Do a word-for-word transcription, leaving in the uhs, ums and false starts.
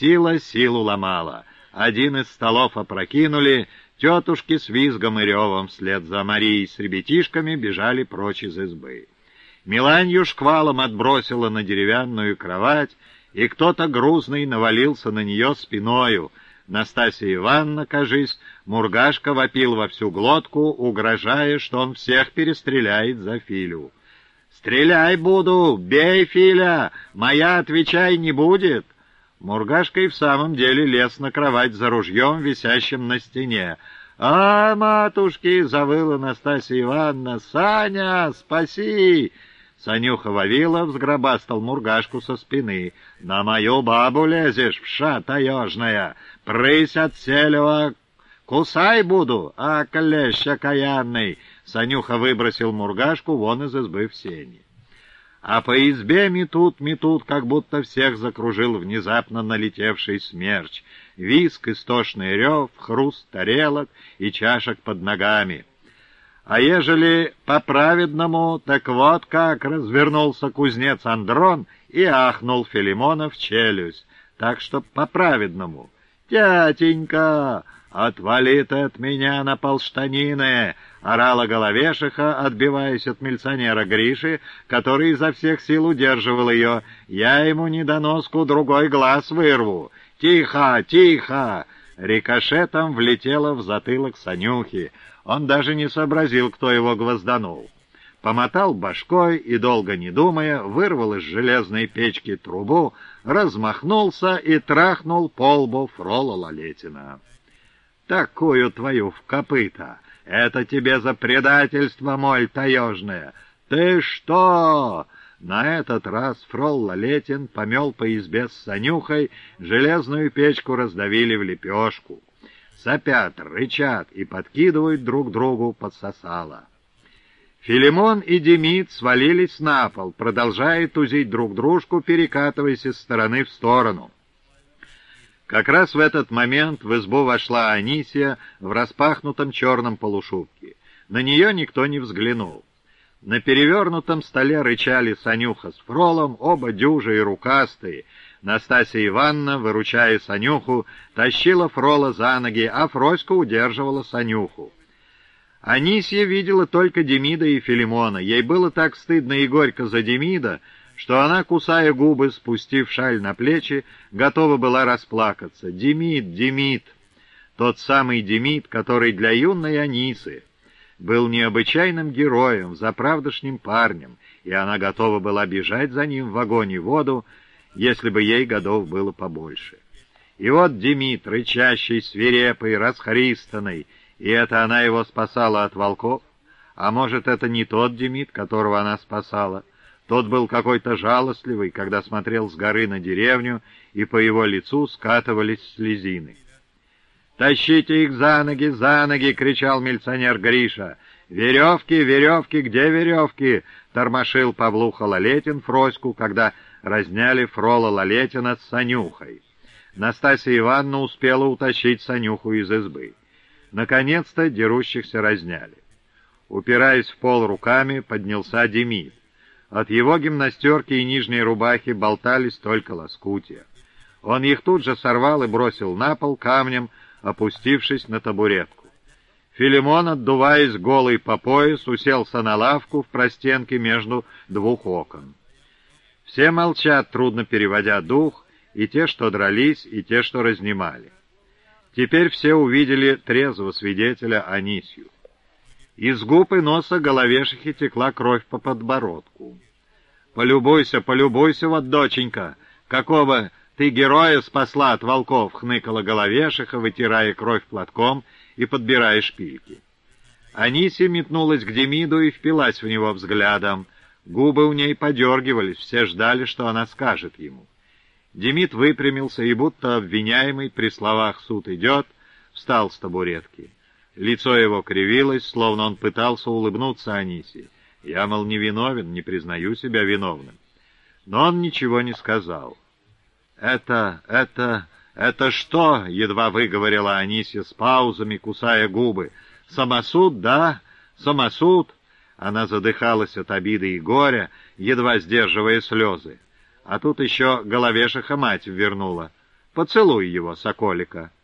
Сила силу ломала. Один из столов опрокинули, тетушки с визгом и ревом вслед за Марией с ребятишками бежали прочь из избы. Миланью шквалом отбросила на деревянную кровать, и кто-то грузный навалился на нее спиною. Настасья Ивановна, кажись, Мургашка вопил во всю глотку, угрожая, что он всех перестреляет за Филю. «Стрелять буду! Бей, Филя! Моя, отвечай, не будет!» Мургашка и в самом деле лез на кровать за ружьем, висящим на стене. «А, матушки!» — завыла Настасья Ивановна. «Саня, спаси!» Санюха Вавилов сгробастал Мургашку со спины. «На мою бабу лезешь, вша таежная! Прысь от селева! Кусай буду, а клещ окаянный!» Санюха выбросил Мургашку вон из избы в сени. А по избе метут-метут, как будто всех закружил внезапно налетевший смерч. Виск, истошный рев, хруст тарелок и чашек под ногами. А ежели по-праведному, так вот как развернулся кузнец Андрон и ахнул Филимона в челюсть. Так что по-праведному. «Тятенька, отвали ты от меня на полштанины!» — орала Головешиха, отбиваясь от милиционера Гриши, который изо всех сил удерживал ее. «Я ему недоноску другой глаз вырву! Тихо, тихо!» Рикошетом влетела в затылок Санюхи. Он даже не сообразил, кто его гвозданул. Помотал башкой и, долго не думая, вырвал из железной печки трубу, размахнулся и трахнул по лбу Фрола Лалетина. «Такую твою в копыта! Это тебе за предательство, моль таежная! Ты что?» На этот раз Фрол Лалетин помел по избе с Санюхой, железную печку раздавили в лепешку. Сопят, рычат и подкидывают друг другу под сосало. Филимон и Демид свалились на пол, продолжая тузить друг дружку, перекатываясь из стороны в сторону. Как раз в этот момент в избу вошла Анисия в распахнутом черном полушубке. На нее никто не взглянул. На перевернутом столе рычали Санюха с Фролом, оба дюжи и рукастые. Настасья Ивановна, выручая Санюху, тащила Фрола за ноги, а Фроська удерживала Санюху. Анисья видела только Демида и Филимона. Ей было так стыдно и горько за Демида, что она, кусая губы, спустив шаль на плечи, готова была расплакаться. «Демид, Демид!» Тот самый Демид, который для юной Анисы был необычайным героем, заправдошним парнем, и она готова была бежать за ним в огонь и воду, если бы ей годов было побольше. И вот Демид, рычащий, свирепый, расхристанный, и это она его спасала от волков? А может, это не тот Демид, которого она спасала? Тот был какой-то жалостливый, когда смотрел с горы на деревню, и по его лицу скатывались слезины. «Тащите их за ноги, за ноги!» — кричал милиционер Гриша. «Веревки, веревки, где веревки?» — тормошил Павлуха Лалетин Фроську, когда разняли Фрола Лалетина с Санюхой. Настасья Ивановна успела утащить Санюху из избы. Наконец-то дерущихся разняли. Упираясь в пол руками, поднялся Демид. От его гимнастерки и нижней рубахи болтались только лоскутья. Он их тут же сорвал и бросил на пол камнем, опустившись на табуретку. Филимон, отдуваясь голый по пояс, уселся на лавку в простенке между двух окон. Все молчат, трудно переводя дух, и те, что дрались, и те, что разнимали. Теперь все увидели трезвого свидетеля Анисью. Из губ и носа Головешихи текла кровь по подбородку. «Полюбуйся, полюбуйся, вот, доченька, какого ты героя спасла от волков!» — хныкала Головешиха, вытирая кровь платком и подбирая шпильки. Анисия метнулась к Демиду и впилась в него взглядом. Губы у ней подергивались, все ждали, что она скажет ему. Демид выпрямился и, будто обвиняемый при словах «суд идет», встал с табуретки. Лицо его кривилось, словно он пытался улыбнуться Анисии. «Я, мол, не виновен, не признаю себя виновным». Но он ничего не сказал. «Это, это, это что?» — едва выговорила Анисия с паузами, кусая губы. «Самосуд, да? Самосуд?» Она задыхалась от обиды и горя, едва сдерживая слезы. А тут еще Головешиха мать вернула. Поцелуй его, соколика».